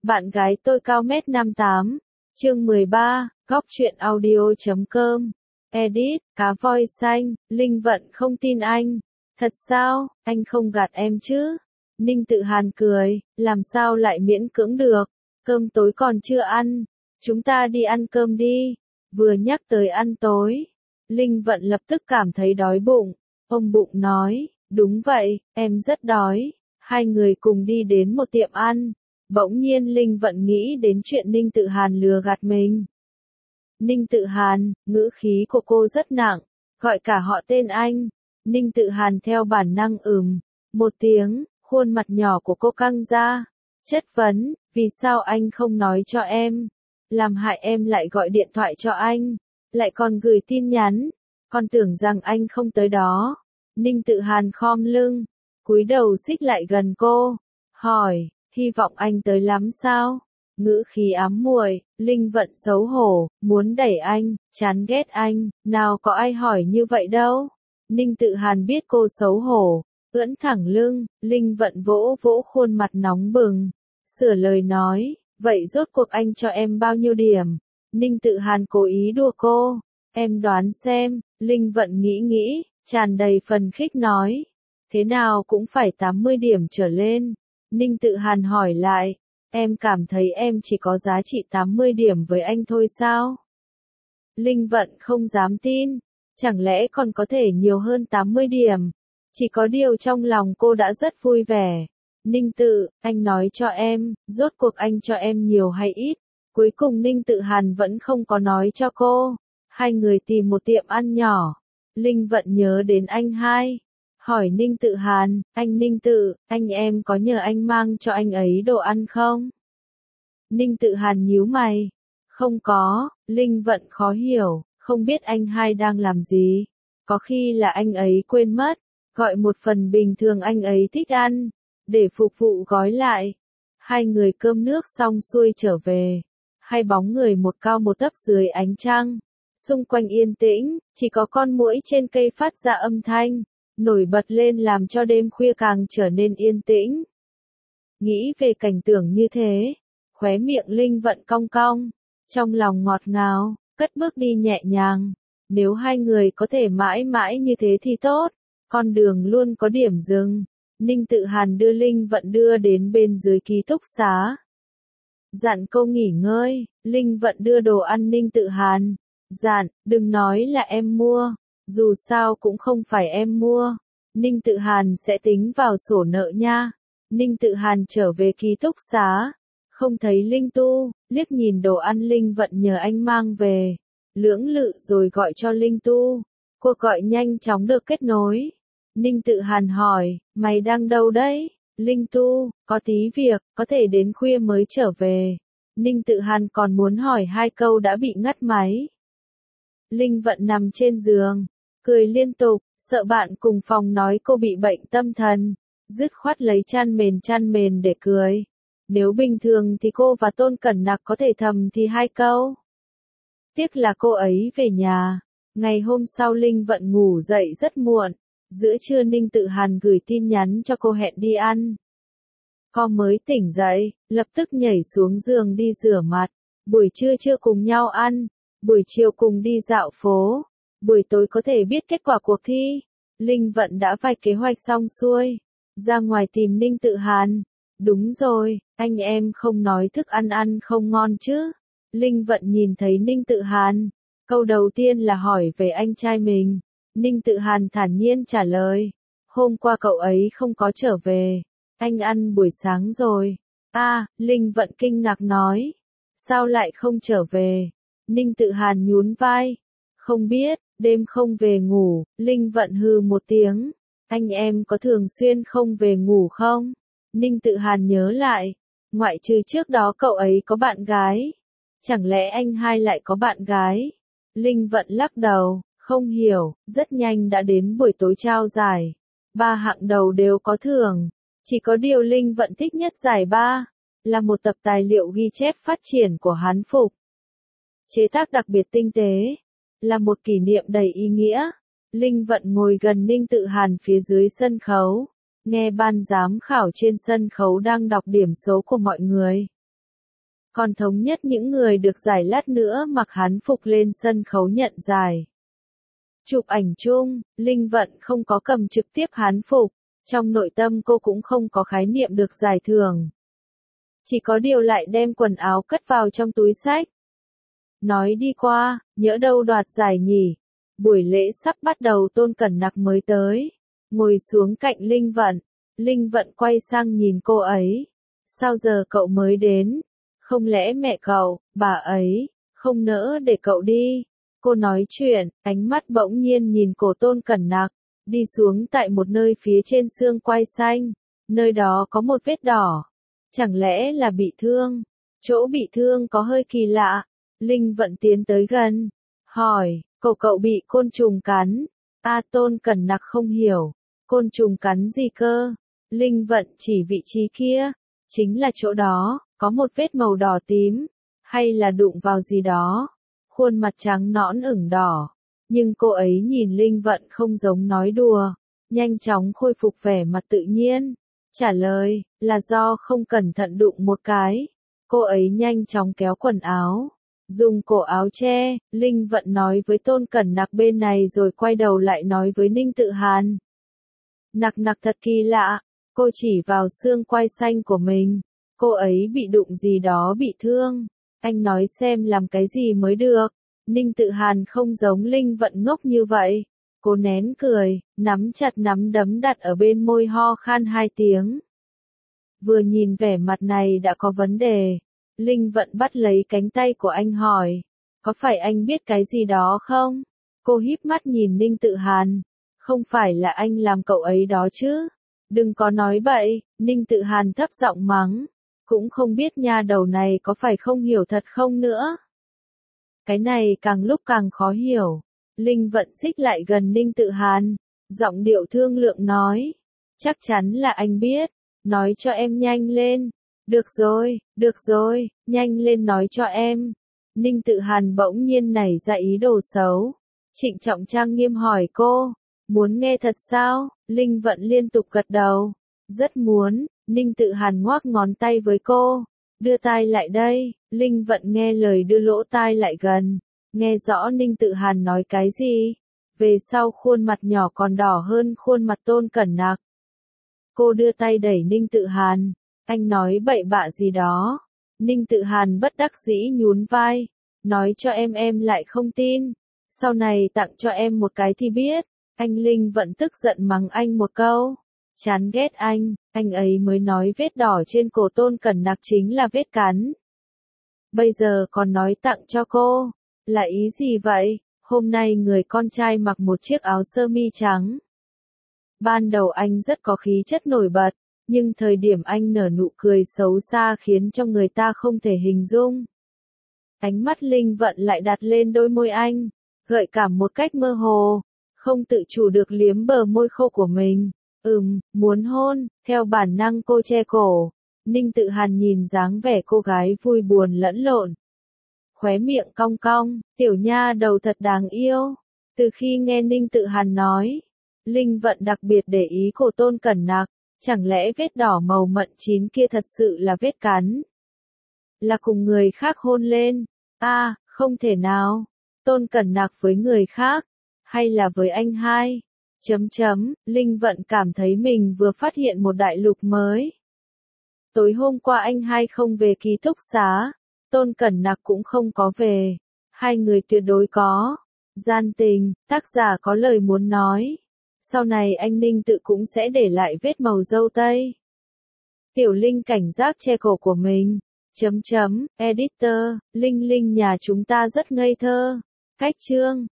Bạn gái tôi cao mét 58. Chương 13, góc truyện audio.com. Edit, cá voi xanh, Linh Vận không tin anh. Thật sao, anh không gạt em chứ? Ninh Tự Hàn cười, làm sao lại miễn cưỡng được, cơm tối còn chưa ăn, chúng ta đi ăn cơm đi. Vừa nhắc tới ăn tối, Linh Vận lập tức cảm thấy đói bụng, ôm bụng nói, đúng vậy, em rất đói. Hai người cùng đi đến một tiệm ăn, bỗng nhiên Linh Vận nghĩ đến chuyện Ninh Tự Hàn lừa gạt mình. Ninh Tự Hàn, ngữ khí của cô rất nặng, gọi cả họ tên anh. Ninh Tự Hàn theo bản năng một tiếng, khuôn mặt nhỏ của cô căng ra, chất vấn, vì sao anh không nói cho em, làm hại em lại gọi điện thoại cho anh, lại còn gửi tin nhắn, còn tưởng rằng anh không tới đó. Ninh Tự Hàn khom lưng, cúi đầu xích lại gần cô, hỏi, hy vọng anh tới lắm sao? Ngữ khí ám muội, Linh Vận xấu hổ, muốn đẩy anh, chán ghét anh, nào có ai hỏi như vậy đâu. Ninh Tự Hàn biết cô xấu hổ, ưỡn thẳng lưng, Linh Vận vỗ vỗ khuôn mặt nóng bừng, sửa lời nói, vậy rốt cuộc anh cho em bao nhiêu điểm? Ninh Tự Hàn cố ý đùa cô, em đoán xem. Linh Vận nghĩ, tràn đầy phần khích nói, thế nào cũng phải 80 điểm trở lên. Ninh Tự Hàn hỏi lại, em cảm thấy em chỉ có giá trị 80 điểm với anh thôi sao? Linh Vận không dám tin, chẳng lẽ còn có thể nhiều hơn 80 điểm? Chỉ có điều trong lòng cô đã rất vui vẻ. Ninh Tự, anh nói cho em, rốt cuộc anh cho em nhiều hay ít? Cuối cùng Ninh Tự Hàn vẫn không có nói cho cô. Hai người tìm một tiệm ăn nhỏ. Linh Vận nhớ đến anh hai. Hỏi Ninh Tự Hàn, anh Ninh Tự, anh em có nhờ anh mang cho anh ấy đồ ăn không? Ninh Tự Hàn nhíu mày. Không có. Linh Vận khó hiểu, không biết anh hai đang làm gì. Có khi là anh ấy quên mất, gọi một phần bình thường anh ấy thích ăn, để phục vụ gói lại. Hai người cơm nước xong xuôi trở về. Hai bóng người một cao một thấp dưới ánh trăng. Xung quanh yên tĩnh, chỉ có con muỗi trên cây phát ra âm thanh, nổi bật lên làm cho đêm khuya càng trở nên yên tĩnh. Nghĩ về cảnh tượng như thế, khóe miệng Linh Vận cong cong, trong lòng ngọt ngào, cất bước đi nhẹ nhàng. Nếu hai người có thể mãi mãi như thế thì tốt, con đường luôn có điểm dừng. Ninh Tự Hàn đưa Linh Vận đưa đến bên dưới ký túc xá. Dặn cô nghỉ ngơi, Linh Vận đưa đồ ăn Ninh Tự Hàn. Dặn, đừng nói là em mua, dù sao cũng không phải em mua. Ninh Tự Hàn sẽ tính vào sổ nợ nha. Ninh Tự Hàn trở về ký túc xá, không thấy Linh Tu, liếc nhìn đồ ăn Linh Vận nhờ anh mang về. Lưỡng lự rồi gọi cho Linh Tu. Cuộc gọi nhanh chóng được kết nối. Ninh Tự Hàn hỏi, mày đang đâu đấy? Linh Tu, có tí việc, có thể đến khuya mới trở về. Ninh Tự Hàn còn muốn hỏi hai câu đã bị ngắt máy. Linh Vận nằm trên giường, cười liên tục, sợ bạn cùng phòng nói cô bị bệnh tâm thần, dứt khoát lấy chăn mền để cười. Nếu bình thường thì cô và Tôn Cẩn Nặc có thể thầm thì hai câu. Tiếc là cô ấy về nhà. Ngày hôm sau Linh Vận ngủ dậy rất muộn. Giữa trưa Ninh Tự Hàn gửi tin nhắn cho cô hẹn đi ăn. Cô mới tỉnh dậy, lập tức nhảy xuống giường đi rửa mặt. Buổi trưa chưa cùng nhau ăn, buổi chiều cùng đi dạo phố, buổi tối có thể biết kết quả cuộc thi. Linh Vận đã vạch kế hoạch xong xuôi, ra ngoài tìm Ninh Tự Hàn. Đúng rồi, anh em không nói thức ăn ăn không ngon chứ? Linh Vận nhìn thấy Ninh Tự Hàn, câu đầu tiên là hỏi về anh trai mình. Ninh Tự Hàn thản nhiên trả lời, hôm qua cậu ấy không có trở về, anh ăn buổi sáng rồi. Linh Vận kinh ngạc nói, sao lại không trở về? Ninh Tự Hàn nhún vai, không biết, đêm không về ngủ. Linh Vận hừ một tiếng, anh em có thường xuyên không về ngủ không? Ninh Tự Hàn nhớ lại, ngoại trừ trước đó cậu ấy có bạn gái, chẳng lẽ anh hai lại có bạn gái? Linh Vận lắc đầu, không hiểu. Rất nhanh đã đến buổi tối trao giải, 3 hạng đầu đều có thưởng, chỉ có điều Linh Vận thích nhất giải 3, là một tập tài liệu ghi chép phát triển của Hán Phục. Chế tác đặc biệt tinh tế, là một kỷ niệm đầy ý nghĩa. Linh Vận ngồi gần Ninh Tự Hàn phía dưới sân khấu, nghe ban giám khảo trên sân khấu đang đọc điểm số của mọi người. Còn thống nhất những người được giải lát nữa mặc hán phục lên sân khấu nhận giải. Chụp ảnh chung, Linh Vận không có cầm trực tiếp hán phục, trong nội tâm cô cũng không có khái niệm được giải thưởng. Chỉ có điều lại đem quần áo cất vào trong túi xách. Nói đi qua, nhỡ đâu đoạt giải nhỉ. Buổi lễ sắp bắt đầu Tôn Cẩn Nặc mới tới. Ngồi xuống cạnh Linh Vận. Linh Vận quay sang nhìn cô ấy. Sao giờ cậu mới đến? Không lẽ mẹ cậu, bà ấy, không nỡ để cậu đi? Cô nói chuyện, ánh mắt bỗng nhiên nhìn cổ Tôn Cẩn Nặc. Đi xuống tại một nơi phía trên xương quai xanh. Nơi đó có một vết đỏ. Chẳng lẽ là bị thương? Chỗ bị thương có hơi kỳ lạ. Linh Vận tiến tới gần. Hỏi, cậu bị côn trùng cắn. Tôn Cẩn Nặc không hiểu. Côn trùng cắn gì cơ? Linh Vận chỉ vị trí kia. Chính là chỗ đó, có một vết màu đỏ tím. Hay là đụng vào gì đó. Khuôn mặt trắng nõn ửng đỏ. Nhưng cô ấy nhìn Linh Vận không giống nói đùa. Nhanh chóng khôi phục vẻ mặt tự nhiên. Trả lời, là do không cẩn thận đụng một cái. Cô ấy nhanh chóng kéo quần áo. Dùng cổ áo che, Linh Vận nói với Tôn Cẩn Nặc bên này rồi quay đầu lại nói với Ninh Tự Hàn. Nặc nặc thật kỳ lạ, cô chỉ vào xương quai xanh của mình. Cô ấy bị đụng gì đó bị thương. Anh nói xem làm cái gì mới được. Ninh Tự Hàn không giống Linh Vận ngốc như vậy. Cô nén cười, nắm chặt nắm đấm đặt ở bên môi ho khan 2 tiếng. Vừa nhìn vẻ mặt này đã có vấn đề. Linh Vận bắt lấy cánh tay của anh hỏi. Có phải anh biết cái gì đó không? Cô híp mắt nhìn Ninh Tự Hàn. Không phải là anh làm cậu ấy đó chứ? Đừng có nói bậy, Ninh Tự Hàn thấp giọng mắng. Cũng không biết nha đầu này có phải không hiểu thật không nữa. Cái này càng lúc càng khó hiểu. Linh Vận xích lại gần Ninh Tự Hàn. Giọng điệu thương lượng nói. Chắc chắn là anh biết. Nói cho em nhanh lên. Được rồi, nhanh lên nói cho em. Ninh Tự Hàn bỗng nhiên nảy ra ý đồ xấu. Trịnh trọng trang nghiêm hỏi cô. Muốn nghe thật sao? Linh Vận liên tục gật đầu. Rất muốn. Ninh Tự Hàn ngoác ngón tay với cô. Đưa tai lại đây. Linh Vận nghe lời đưa lỗ tai lại gần. Nghe rõ Ninh Tự Hàn nói cái gì. Về sau khuôn mặt nhỏ còn đỏ hơn khuôn mặt Tôn Cẩn Nặc. Cô đưa tay đẩy Ninh Tự Hàn. Anh nói bậy bạ gì đó. Ninh Tự Hàn bất đắc dĩ nhún vai. Nói cho em lại không tin. Sau này tặng cho em một cái thì biết. Anh Linh Vận tức giận mắng anh một câu. Chán ghét anh ấy mới nói vết đỏ trên cổ Tôn Cẩn Nặc chính là vết cắn. Bây giờ còn nói tặng cho cô. Là ý gì vậy? Hôm nay người con trai mặc một chiếc áo sơ mi trắng. Ban đầu anh rất có khí chất nổi bật, nhưng thời điểm anh nở nụ cười xấu xa khiến cho người ta không thể hình dung. Ánh mắt Linh Vận lại đặt lên đôi môi anh, gợi cảm một cách mơ hồ, không tự chủ được liếm bờ môi khô của mình. Muốn hôn, theo bản năng cô che cổ. Ninh Tự Hàn nhìn dáng vẻ cô gái vui buồn lẫn lộn. Khóe miệng cong cong, tiểu nha đầu thật đáng yêu. Từ khi nghe Ninh Tự Hàn nói, Linh Vận đặc biệt để ý cổ Tôn Cẩn Nặc. Chẳng lẽ vết đỏ màu mận chín kia thật sự là vết cắn? Là cùng người khác hôn lên? Không thể nào. Tôn Cẩn Nặc với người khác? Hay là với anh hai? Linh Vận cảm thấy mình vừa phát hiện một đại lục mới. Tối hôm qua anh hai không về ký túc xá. Tôn Cẩn Nặc cũng không có về. Hai người tuyệt đối có gian tình, tác giả có lời muốn nói. Sau này anh Ninh Tự cũng sẽ để lại vết màu dâu tây. Tiểu Linh cảnh giác che cổ của mình. Editor, Linh Linh nhà chúng ta rất ngây thơ. Cách chương.